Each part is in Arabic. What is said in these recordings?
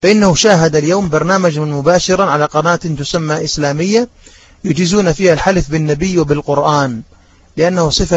فإنه شاهد اليوم برنامجا مباشرا على قناة تسمى إسلامية يجيزون فيها الحلف بالنبي وبالقرآن لأنه صفة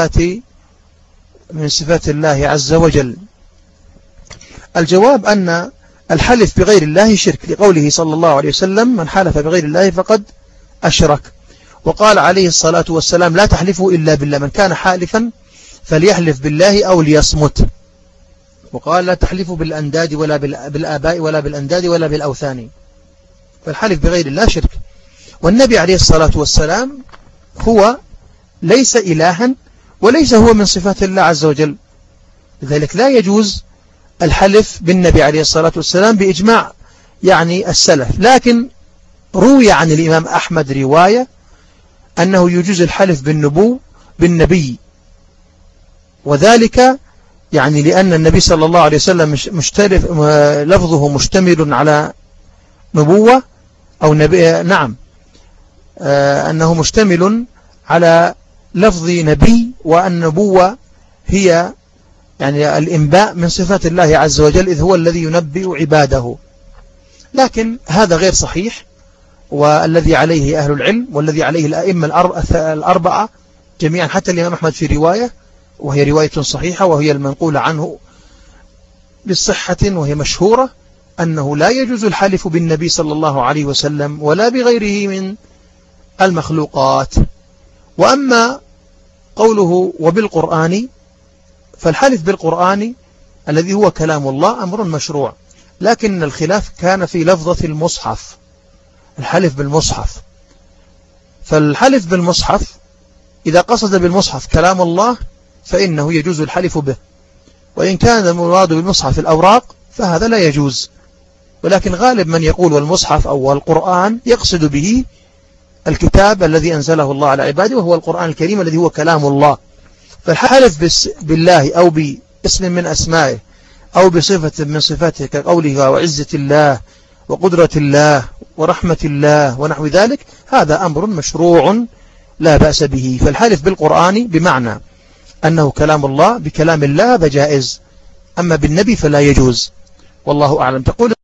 من صفات الله عز وجل. الجواب أن الحلف بغير الله شرك، لقوله صلى الله عليه وسلم: من حلف بغير الله فقد أشرك. وقال عليه الصلاة والسلام: لا تحلفوا إلا بالله، من كان حالفا فليحلف بالله أو ليصمت. وقال: لا تحلفوا بالأنداد ولا بالآباء ولا بالأنداد ولا بالأوثان. فالحلف بغير الله شرك. والنبي عليه الصلاة والسلام هو ليس إلها وليس هو من صفات الله عز وجل، لذلك لا يجوز الحلف بالنبي عليه الصلاة والسلام بإجماع يعني السلف. لكن روي عن الإمام أحمد رواية أنه يجوز الحلف بالنبي، وذلك يعني لأن النبي صلى الله عليه وسلم لفظه مشتمل على نبوة أو نبي، نعم، أنه مشتمل على لفظ نبي، والنبوة هي يعني الإنباء من صفات الله عز وجل، إذ هو الذي ينبئ عباده. لكن هذا غير صحيح، والذي عليه أهل العلم والذي عليه الأئمة الأربعة جميعا، حتى الإمام أحمد في رواية وهي رواية صحيحة وهي المنقولة عنه بالصحة وهي مشهورة، أنه لا يجوز الحلف بالنبي صلى الله عليه وسلم ولا بغيره من المخلوقات. وأما قوله وبالقرآن، فالحلف بالقرآن الذي هو كلام الله أمر مشروع، لكن الخلاف كان في لفظة المصحف، الحلف بالمصحف. فالحلف بالمصحف إذا قصد بالمصحف كلام الله فإنه يجوز الحلف به، وإن كان المراد بالمصحف الأوراق فهذا لا يجوز. ولكن غالب من يقول والمصحف أو القرآن يقصد به الكتاب الذي أنزله الله على عباده، وهو القرآن الكريم الذي هو كلام الله. فالحلف بالله أو باسم من أسمائه أو بصفة من صفاته كقوله وعزة الله وقدرة الله ورحمة الله ونحو ذلك، هذا أمر مشروع لا بأس به. فالحلف بالقرآن بمعنى أنه كلام الله بكلام الله هذا جائز، أما بالنبي فلا يجوز، والله أعلم. تقول